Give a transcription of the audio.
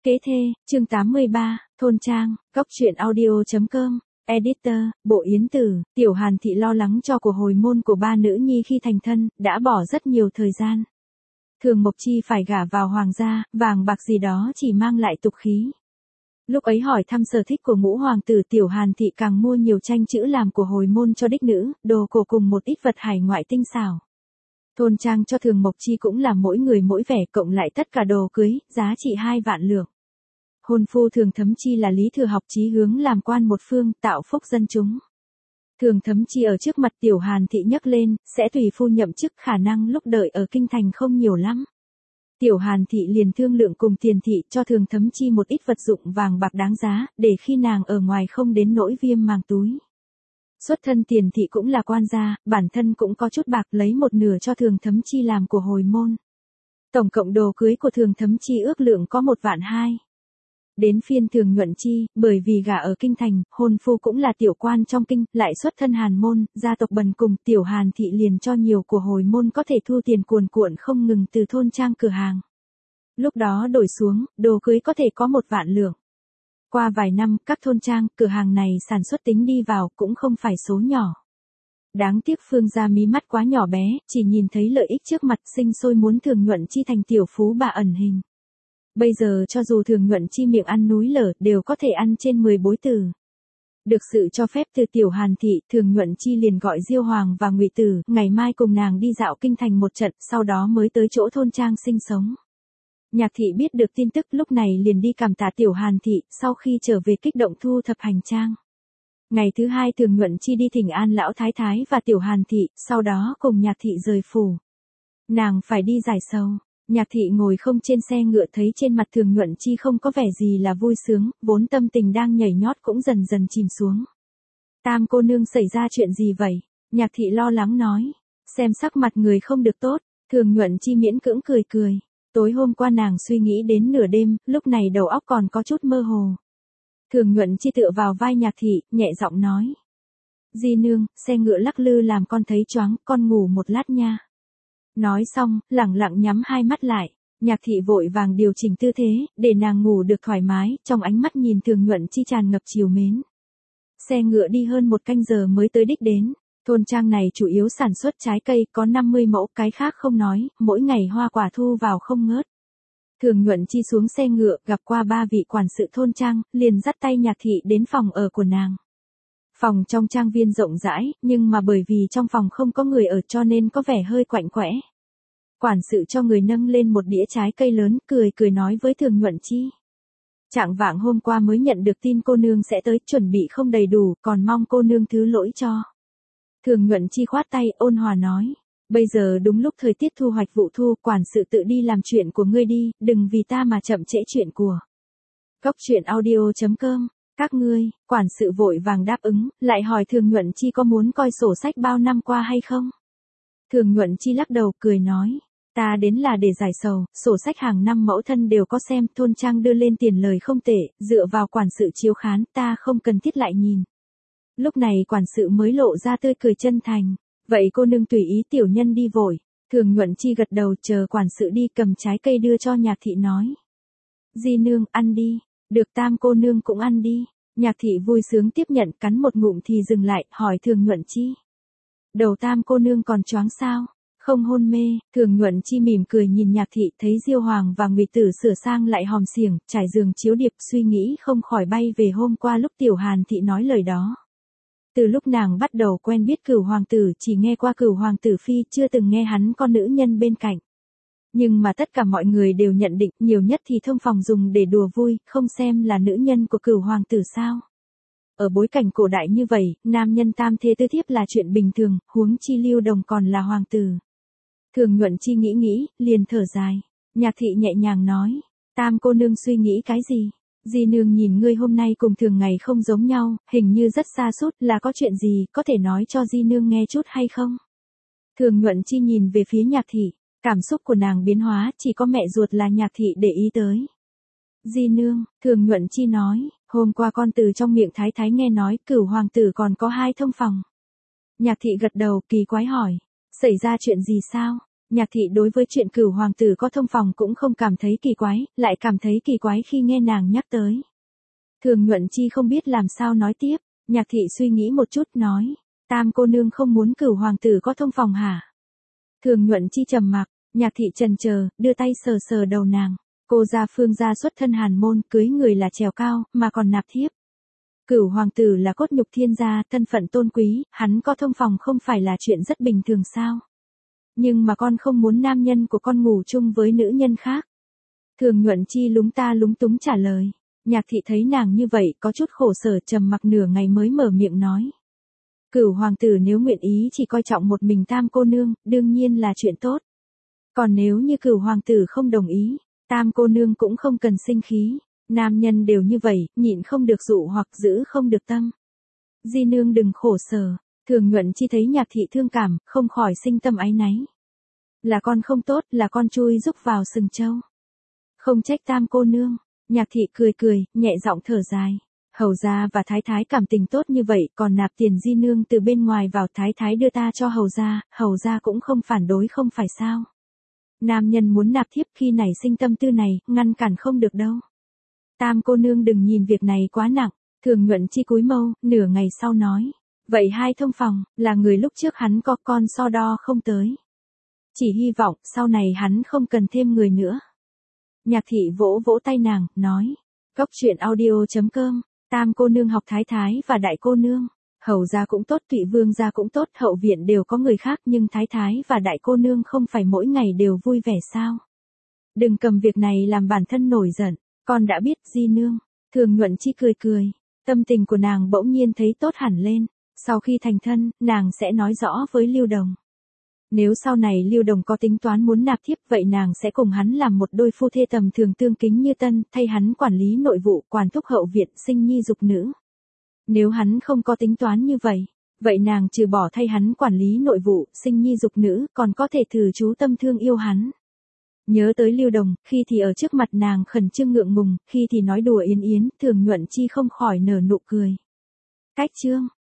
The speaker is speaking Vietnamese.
Kế thê, chương 83, thôn trang, góc truyện audio.com, editor, Bộ Yến Tử, Tiểu Hàn Thị lo lắng cho của hồi môn của ba nữ nhi khi thành thân, đã bỏ rất nhiều thời gian. Thường Mộc Chi phải gả vào hoàng gia, vàng bạc gì đó chỉ mang lại tục khí. Lúc ấy hỏi thăm sở thích của ngũ hoàng tử, Tiểu Hàn Thị càng mua nhiều tranh chữ làm của hồi môn cho đích nữ, đồ cổ cùng một ít vật hải ngoại tinh xảo. Thôn trang cho Thường Mộc Chi cũng là mỗi người mỗi vẻ, cộng lại tất cả đồ cưới, giá trị 2 vạn lượng. Hôn phu Thường Thấm Chi là Lý Thừa Học chí hướng làm quan một phương, tạo phúc dân chúng. Thường Thấm Chi ở trước mặt Tiểu Hàn Thị nhắc lên, sẽ tùy phu nhậm chức, khả năng lúc đợi ở kinh thành không nhiều lắm. Tiểu Hàn Thị liền thương lượng cùng Tiền Thị cho Thường Thấm Chi một ít vật dụng vàng bạc đáng giá, để khi nàng ở ngoài không đến nỗi viêm màng túi. Xuất thân Tiền Thị cũng là quan gia, bản thân cũng có chút bạc, lấy một nửa cho Thường Thấm Chi làm của hồi môn. Tổng cộng đồ cưới của Thường Thấm Chi ước lượng có 1,2 vạn. Đến phiên Thường Nhuận Chi, bởi vì gả ở kinh thành, hôn phu cũng là tiểu quan trong kinh, lại xuất thân Hàn môn, gia tộc bần cùng, Tiểu Hàn Thị liền cho nhiều của hồi môn có thể thu tiền cuồn cuộn không ngừng từ thôn trang cửa hàng. Lúc đó đổi xuống, đồ cưới có thể có 1 vạn lượng. Qua vài năm, các thôn trang, cửa hàng này sản xuất tính đi vào cũng không phải số nhỏ. Đáng tiếc Phương gia mí mắt quá nhỏ bé, chỉ nhìn thấy lợi ích trước mặt, sinh sôi muốn Thường Nhuận Chi thành tiểu phú bà ẩn hình. Bây giờ cho dù Thường Nhuận Chi miệng ăn núi lở, đều có thể ăn trên 10 bối tử. Được sự cho phép từ Tiểu Hàn Thị, Thường Nhuận Chi liền gọi Diêu Hoàng và Ngụy Tử, ngày mai cùng nàng đi dạo kinh thành một trận, sau đó mới tới chỗ thôn trang sinh sống. Nhạc Thị biết được tin tức lúc này liền đi cảm tạ Tiểu Hàn Thị, sau khi trở về kích động thu thập hành trang. Ngày thứ hai Thường Nhuận Chi đi thỉnh an lão thái thái và Tiểu Hàn Thị, sau đó cùng Nhạc Thị rời phủ. Nàng phải đi giải sầu. Nhạc Thị ngồi không trên xe ngựa, thấy trên mặt Thường Nhuận Chi không có vẻ gì là vui sướng, vốn tâm tình đang nhảy nhót cũng dần dần chìm xuống. Tam cô nương xảy ra chuyện gì vậy? Nhạc Thị lo lắng nói. Xem sắc mặt người không được tốt. Thường Nhuận Chi miễn cưỡng cười cười. Tối hôm qua nàng suy nghĩ đến nửa đêm, lúc này đầu óc còn có chút mơ hồ. Thường Nhuận Chi tựa vào vai Nhạc Thị, nhẹ giọng nói. Di nương, xe ngựa lắc lư làm con thấy choáng, con ngủ một lát nha. Nói xong, lẳng lặng nhắm hai mắt lại. Nhạc Thị vội vàng điều chỉnh tư thế, để nàng ngủ được thoải mái, trong ánh mắt nhìn Thường Nhuận Chi tràn ngập trìu mến. Xe ngựa đi hơn 1 canh giờ mới tới đích đến. Thôn trang này chủ yếu sản xuất trái cây, có 50 mẫu, cái khác không nói, mỗi ngày hoa quả thu vào không ngớt. Thường Nhuận Chi xuống xe ngựa, gặp qua 3 vị quản sự thôn trang, liền dắt tay Nhạc Thị đến phòng ở của nàng. Phòng trong trang viên rộng rãi, nhưng mà bởi vì trong phòng không có người ở cho nên có vẻ hơi quạnh quẽ. Quản sự cho người nâng lên một đĩa trái cây lớn, cười cười nói với Thường Nhuận Chi. Trạng vạng hôm qua mới nhận được tin cô nương sẽ tới, chuẩn bị không đầy đủ, còn mong cô nương thứ lỗi cho. Thường Nhuận Chi khoát tay, ôn hòa nói. Bây giờ đúng lúc thời tiết thu hoạch vụ thu, quản sự tự đi làm chuyện của ngươi đi, đừng vì ta mà chậm trễ chuyện của. Góc truyện audio.com. Các ngươi, quản sự vội vàng đáp ứng, lại hỏi Thường Nhuận Chi có muốn coi sổ sách bao năm qua hay không? Thường Nhuận Chi lắc đầu, cười nói, ta đến là để giải sầu, sổ sách hàng năm mẫu thân đều có xem, thôn trang đưa lên tiền lời không tệ, dựa vào quản sự chiếu khán, ta không cần thiết lại nhìn. Lúc này quản sự mới lộ ra tươi cười chân thành, vậy cô nương tùy ý, tiểu nhân đi vội. Thường Nhuận Chi gật đầu, chờ quản sự đi, cầm trái cây đưa cho Nhạc Thị nói. Di nương, ăn đi. Được, tam cô nương cũng ăn đi. Nhạc Thị vui sướng tiếp nhận, cắn một ngụm thì dừng lại, hỏi Thường Nhuận Chi. Đầu tam cô nương còn choáng sao? Không hôn mê. Thường Nhuận Chi mỉm cười nhìn Nhạc Thị, thấy Diêu Hoàng và Ngụy Tử sửa sang lại hòm xiềng, trải giường chiếu điệp, suy nghĩ không khỏi bay về hôm qua lúc Tiểu Hàn Thị nói lời đó. Từ lúc nàng bắt đầu quen biết Cửu hoàng tử, chỉ nghe qua Cửu hoàng tử phi, chưa từng nghe hắn có nữ nhân bên cạnh. Nhưng mà tất cả mọi người đều nhận định, nhiều nhất thì thông phòng dùng để đùa vui, không xem là nữ nhân của Cửu hoàng tử sao. Ở bối cảnh cổ đại như vậy, nam nhân tam thê tư thiếp là chuyện bình thường, huống chi Lưu Đồng còn là hoàng tử. Thường Nhuận Chi nghĩ, liền thở dài. Nhạc Thị nhẹ nhàng nói, tam cô nương suy nghĩ cái gì? Di nương nhìn ngươi hôm nay cùng thường ngày không giống nhau, hình như rất xa sút, là có chuyện gì, có thể nói cho Di nương nghe chút hay không? Thường Nhuận Chi nhìn về phía Nhạc Thị, cảm xúc của nàng biến hóa, chỉ có mẹ ruột là Nhạc Thị để ý tới. Di nương, Thường Nhuận Chi nói, hôm qua con từ trong miệng thái thái nghe nói, Cửu hoàng tử còn có 2 thông phòng. Nhạc Thị gật đầu, kỳ quái hỏi, xảy ra chuyện gì sao? Nhạc thị đối với chuyện Cửu hoàng tử có thông phòng cũng không cảm thấy kỳ quái, lại cảm thấy kỳ quái khi nghe nàng nhắc tới. Thường Nhuận Chi không biết làm sao nói tiếp, Nhạc thị suy nghĩ một chút nói, Tam cô nương không muốn Cửu hoàng tử có thông phòng hả? Thường Nhuận Chi trầm mặc, Nhạc thị chần chờ, đưa tay sờ sờ đầu nàng. Cô gia Phương gia xuất thân hàn môn, cưới người là trèo cao, mà còn nạp thiếp. Cửu hoàng tử là cốt nhục thiên gia, thân phận tôn quý, hắn có thông phòng không phải là chuyện rất bình thường sao? Nhưng mà con không muốn nam nhân của con ngủ chung với nữ nhân khác. Thường Nhuận Chi lúng ta lúng túng trả lời. Nhạc thị thấy nàng như vậy có chút khổ sở, trầm mặc nửa ngày mới mở miệng nói. Cửu hoàng tử nếu nguyện ý chỉ coi trọng một mình Tam cô nương, đương nhiên là chuyện tốt. Còn nếu như Cửu hoàng tử không đồng ý, Tam cô nương cũng không cần sinh khí. Nam nhân đều như vậy, nhịn không được dụ hoặc giữ không được tâm. Di nương đừng khổ sở. Thường Nhuận Chi thấy Nhạc thị thương cảm, không khỏi sinh tâm áy náy. Là con không tốt, là con chui rúc vào sừng trâu. Không trách Tam cô nương. Nhạc thị cười cười, nhẹ giọng thở dài. Hầu gia và thái thái cảm tình tốt như vậy, còn nạp tiền di nương từ bên ngoài vào, thái thái đưa ta cho hầu gia cũng không phản đối không phải sao? Nam nhân muốn nạp thiếp khi nảy sinh tâm tư này, ngăn cản không được đâu. Tam cô nương đừng nhìn việc này quá nặng. Thường Nhuận Chi cúi mâu, nửa ngày sau nói. Vậy hai thông phòng, là người lúc trước hắn có con so đo không tới. Chỉ hy vọng, sau này hắn không cần thêm người nữa. Nhạc thị vỗ vỗ tay nàng, nói. Cốc truyện audio.com, Tam cô nương học thái thái và đại cô nương. Hầu gia cũng tốt, Thụy Vương gia cũng tốt, hậu viện đều có người khác, nhưng thái thái và đại cô nương không phải mỗi ngày đều vui vẻ sao? Đừng cầm việc này làm bản thân nổi giận, con đã biết di nương. Thường Nhuận Chi cười cười, tâm tình của nàng bỗng nhiên thấy tốt hẳn lên. Sau khi thành thân, nàng sẽ nói rõ với Lưu Đồng. Nếu sau này Lưu Đồng có tính toán muốn nạp thiếp, vậy nàng sẽ cùng hắn làm một đôi phu thê tầm thường tương kính như tân, thay hắn quản lý nội vụ, quản thúc hậu viện, sinh nhi dục nữ. Nếu hắn không có tính toán như vậy, vậy nàng trừ bỏ thay hắn quản lý nội vụ, sinh nhi dục nữ, còn có thể thử chú tâm thương yêu hắn. Nhớ tới Lưu Đồng, khi thì ở trước mặt nàng khẩn trương ngượng ngùng, khi thì nói đùa yến yến, Thường Nhuận Chi không khỏi nở nụ cười. Cách chương